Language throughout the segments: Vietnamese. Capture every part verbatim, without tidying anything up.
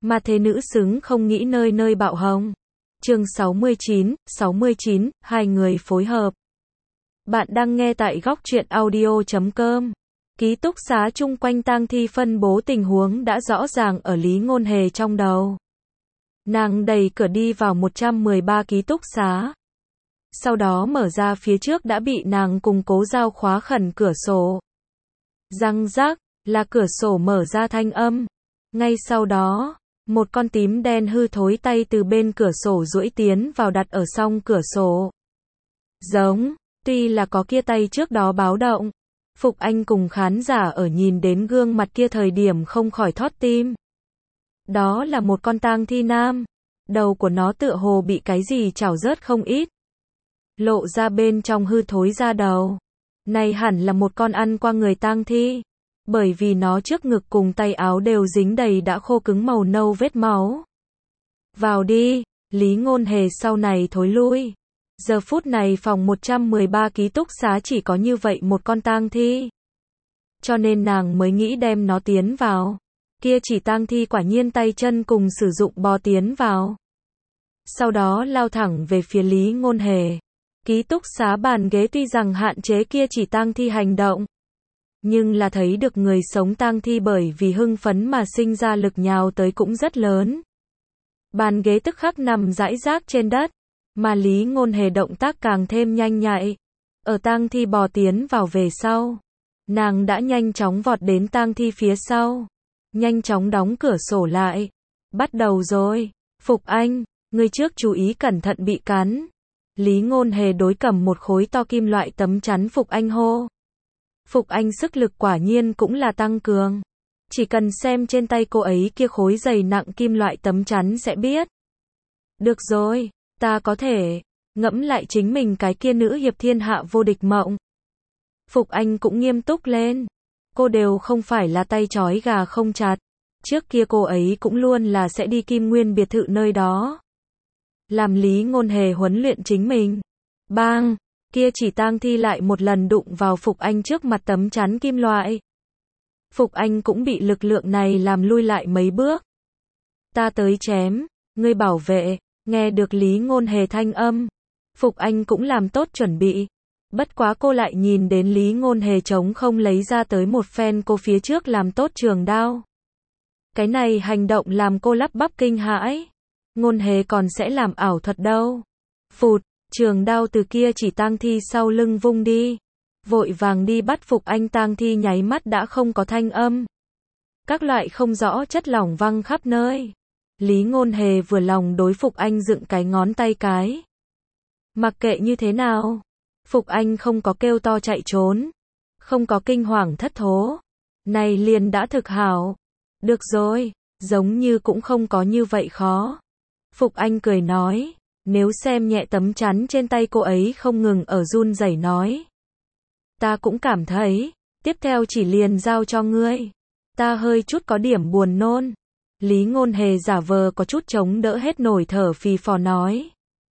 Mà thế nữ xứng không nghĩ nơi nơi bạo hồng. Chương sáu mươi chín, sáu mươi chín, hai người phối hợp. Bạn đang nghe tại góc truyện audio chấm com. Ký túc xá chung quanh tang thi phân bố tình huống đã rõ ràng ở Lý Ngôn Hề trong đầu. Nàng đẩy cửa đi vào một trăm mười ba ký túc xá. Sau đó mở ra phía trước đã bị nàng cùng Cố Giao khóa khẩn cửa sổ. Răng rác, là cửa sổ mở ra thanh âm. Ngay sau đó, một con tím đen hư thối tay từ bên cửa sổ duỗi tiến vào đặt ở song cửa sổ. Giống, tuy là có kia tay trước đó báo động. Phục Anh cùng khán giả ở nhìn đến gương mặt kia thời điểm không khỏi thót tim. Đó là một con tang thi nam. Đầu của nó tựa hồ bị cái gì chảo rớt không ít. Lộ ra bên trong hư thối da đầu. Này hẳn là một con ăn qua người tang thi. Bởi vì nó trước ngực cùng tay áo đều dính đầy đã khô cứng màu nâu vết máu. Vào đi, Lý Ngôn Hề sau này thối lui. Giờ phút này phòng một trăm mười ba ký túc xá chỉ có như vậy một con tang thi. Cho nên nàng mới nghĩ đem nó tiến vào. Kia chỉ tang thi quả nhiên tay chân cùng sử dụng bò tiến vào. Sau đó lao thẳng về phía Lý Ngôn Hề. Ký túc xá bàn ghế tuy rằng hạn chế kia chỉ tang thi hành động. Nhưng là thấy được người sống tang thi bởi vì hưng phấn mà sinh ra lực nhào tới cũng rất lớn. Bàn ghế tức khắc nằm rải rác trên đất. Mà Lý Ngôn Hề động tác càng thêm nhanh nhạy. Ở tang thi bò tiến vào về sau. Nàng đã nhanh chóng vọt đến tang thi phía sau. Nhanh chóng đóng cửa sổ lại. Bắt đầu rồi. Phục Anh, ngươi trước chú ý cẩn thận bị cắn. Lý Ngôn Hề đối cầm một khối to kim loại tấm chắn Phục Anh hô. Phục Anh sức lực quả nhiên cũng là tăng cường. Chỉ cần xem trên tay cô ấy kia khối dày nặng kim loại tấm chắn sẽ biết. Được rồi, ta có thể. Ngẫm lại chính mình cái kia nữ hiệp thiên hạ vô địch mộng. Phục Anh cũng nghiêm túc lên. Cô đều không phải là tay trói gà không chặt. Trước kia cô ấy cũng luôn là sẽ đi Kim Nguyên biệt thự nơi đó. Làm Lý Ngôn Hề huấn luyện chính mình. Bang! Kia chỉ tang thi lại một lần đụng vào Phục Anh trước mặt tấm chắn kim loại. Phục Anh cũng bị lực lượng này làm lui lại mấy bước. Ta tới chém, ngươi bảo vệ, nghe được Lý Ngôn Hề thanh âm. Phục Anh cũng làm tốt chuẩn bị. Bất quá cô lại nhìn đến Lý Ngôn Hề trống không lấy ra tới một phen cô phía trước làm tốt trường đao. Cái này hành động làm cô lắp bắp kinh hãi. Ngôn Hề còn sẽ làm ảo thuật đâu. Phụt, trường đao từ kia chỉ tang thi sau lưng vung đi. Vội vàng đi bắt Phục Anh tang thi nháy mắt đã không có thanh âm. Các loại không rõ chất lỏng văng khắp nơi. Lý Ngôn Hề vừa lòng đối Phục Anh dựng cái ngón tay cái. Mặc kệ như thế nào. Phục Anh không có kêu to chạy trốn. Không có kinh hoàng thất thố. Này liền đã thực hảo. Được rồi, giống như cũng không có như vậy khó. Phục Anh cười nói. Nếu xem nhẹ tấm chắn trên tay cô ấy không ngừng ở run rẩy nói. Ta cũng cảm thấy, tiếp theo chỉ liền giao cho ngươi. Ta hơi chút có điểm buồn nôn. Lý Ngôn Hề giả vờ có chút chống đỡ hết nổi thở phì phò nói.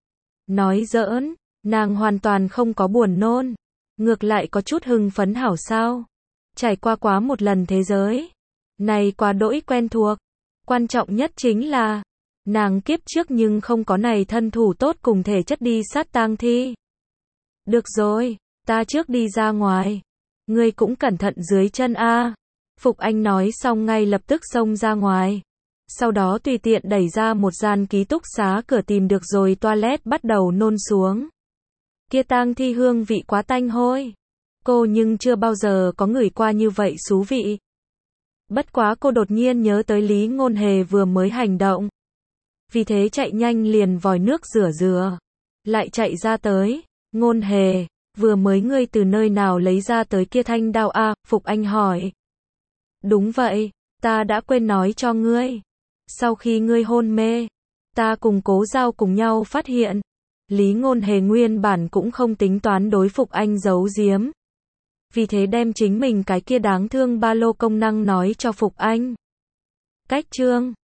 Nói giỡn, nàng hoàn toàn không có buồn nôn. Ngược lại có chút hưng phấn hảo sao. Trải qua quá một lần thế giới. Này quá đỗi quen thuộc. Quan trọng nhất chính là nàng kiếp trước nhưng không có này thân thủ tốt cùng thể chất đi sát tang thi. Được rồi, ta trước đi ra ngoài. Ngươi cũng cẩn thận dưới chân a. Phục Anh nói xong ngay lập tức xông ra ngoài. Sau đó tùy tiện đẩy ra một gian ký túc xá cửa tìm được rồi toilet bắt đầu nôn xuống. Kia tang thi hương vị quá tanh hôi. Cô nhưng chưa bao giờ có ngửi qua như vậy xú vị. Bất quá cô đột nhiên nhớ tới Lý Ngôn Hề vừa mới hành động. Vì thế chạy nhanh liền vòi nước rửa rửa. Lại chạy ra tới. Ngôn Hề, vừa mới ngươi từ nơi nào lấy ra tới kia thanh đao a? Phục Anh hỏi. Đúng vậy, ta đã quên nói cho ngươi. Sau khi ngươi hôn mê, ta cùng Cố Giao cùng nhau phát hiện. Lý Ngôn Hề nguyên bản cũng không tính toán đối Phục Anh giấu giếm. Vì thế đem chính mình cái kia đáng thương ba lô công năng nói cho Phục Anh. Cách chương